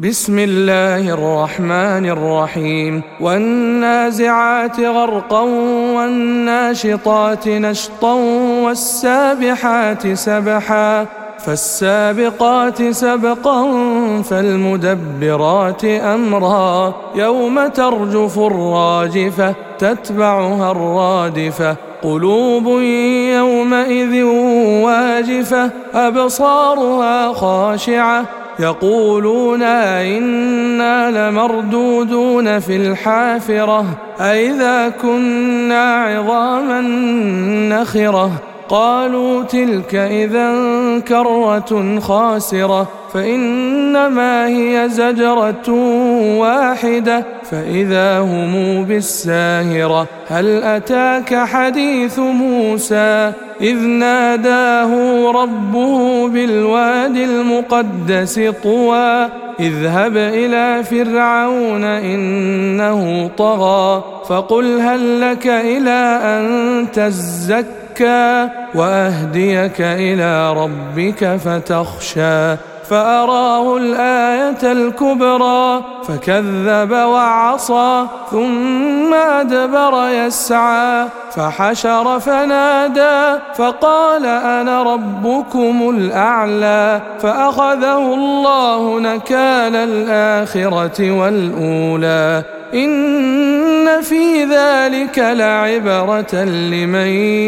بسم الله الرحمن الرحيم والنازعات غرقا والناشطات نشطا والسابحات سبحا فالسابقات سبقا فالمدبرات أمرا يوم ترجف الراجفة تتبعها الرادفة قلوب يومئذ واجفة أبصارها خاشعة يقولون أئنا لمردودون في الحافرة أئذا كنا عظاما نخرة قالوا تلك إذا كرة خاسرة فإنما هي زجرة واحدة فإذا هم بالساهرة هل أتاك حديث موسى إذ ناداه ربه بالواد المقدس طوى اذهب إلى فرعون إنه طغى فقل هل لك إلى أن تزكى وأهديك إلى ربك فتخشى فأراه الآية الكبرى فكذب وعصى ثم أدبر يسعى فحشر فنادى فقال أنا ربكم الأعلى فأخذه الله نكال الآخرة والأولى إن في ذلك لعبرة لمن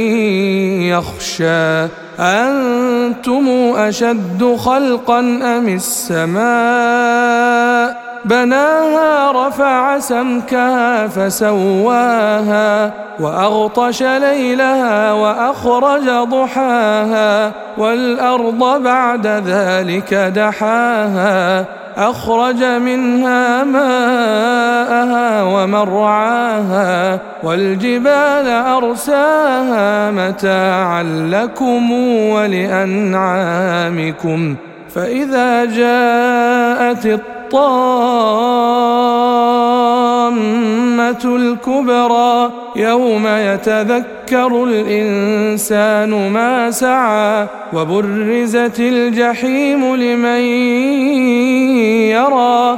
يخشى أنتم أشد خلقا أم السماء بناها رفع سمكها فسواها وأغطش ليلها وأخرج ضحاها والأرض بعد ذلك دحاها أخرج منها ماءها ومرعاها والجبال أرساها متاعا لكم ولأنعامكم فإذا جاءت الطامة الكبرى يوم يتذكر الإنسان ما سعى وبرزت الجحيم لمن يرى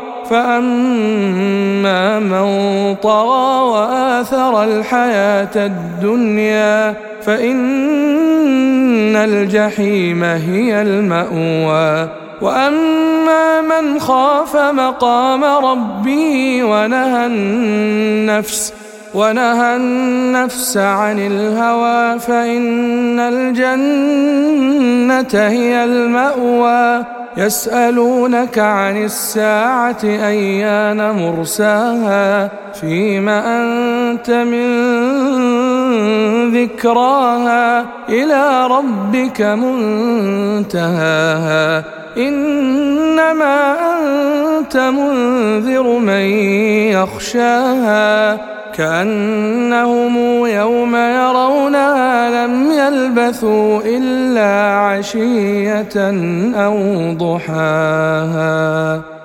فأما من طغى وآثر الحياة الدنيا فإن الجحيم هي المأوى وأما من خاف مقام ربه ونهى النفس عن الهوى فإن الجنة هي المأوى يسألونك عن الساعة أيان مرساها فيم أنت من ذكراها إلى ربك منتهاها إنما أنت منذر من يخشاها كأنهم يوم يرونها لم يلبثوا إلا عشية أو ضحاها.